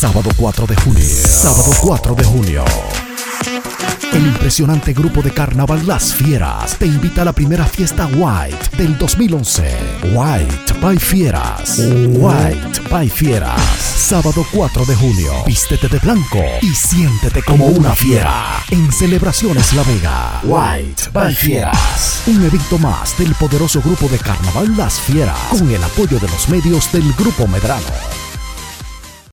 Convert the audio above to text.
Sábado 4 de junio. Sábado 4 de junio. El impresionante grupo de carnaval Las Fieras te invita a la primera fiesta White del 2011. White by Fieras. White by Fieras. Sábado 4 de junio. Vístete de blanco y siéntete como una fiera. En Celebraciones La Vega. White by Fieras. Un evento más del poderoso grupo de carnaval Las Fieras, con el apoyo de los medios del Grupo Medrano.